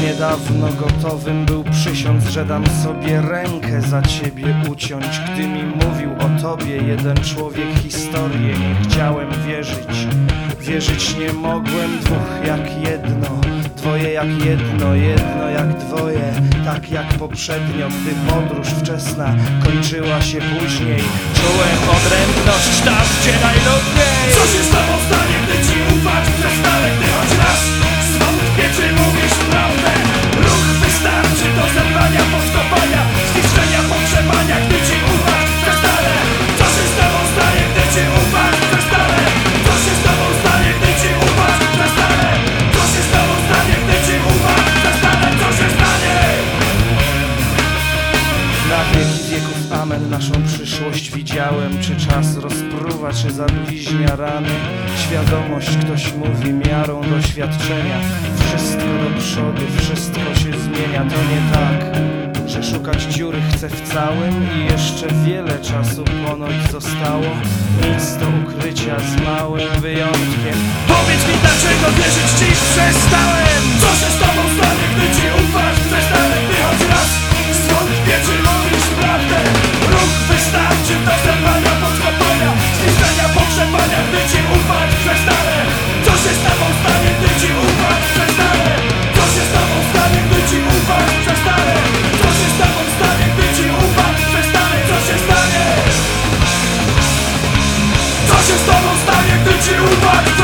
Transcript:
niedawno gotowym był przysiąc, że dam sobie rękę za ciebie uciąć. Gdy mi mówił o tobie jeden człowiek historię, nie chciałem wierzyć. Wierzyć nie mogłem, dwóch jak jedno, dwoje jak jedno, jedno jak dwoje. Tak jak poprzednio, gdy podróż wczesna kończyła się później, czułem odrębność tam, gdzie najludniej. Co się z tobą stanie, gdy ci ufać przestanę? Gdy choć raz zwątpię, czy mówisz prawdę? Ruch wystarczy do zerwania podkopania, zniszczenia pogrzebania. Gdy ci ufać przestanę, co się z tobą stanie, gdy ci ufać przestanę? Co się z tobą stanie, gdy ci ufać przestanę? Co się z tobą stanie, gdy ci ufać przestanę? Co się stanie? Na wieki wieków amen, naszą przyszłość widziałem. Czy czas rozpruwa, czy zabliźnia rany? Świadomość, ktoś mówi, miarą doświadczenia. Wszystko do przodu, wszystko się zmienia. To nie tak, że szukać dziury chcę w całym i jeszcze wiele czasu ponoć zostało. Nic do ukrycia z małym wyjątkiem. Powiedz mi, dlaczego wierzyć ci przestałem? Co się z tobą stanie, gdy ci ufać przestanę? Gdy choć raz zwątpię, czy mówisz prawdę? Ruch wystarczy do zerwania podkopania, zniszczenia pogrzebania. Gdy ci ufać przestanę, co się z tobą stanie, gdy ci ufać przestanę? Co się z tobą stanie, gdy ci ufać przestanę? Co się z tobą stanie, gdy ci ufać przestanę? Co się stanie? Co się z tobą stanie, gdy ci ufać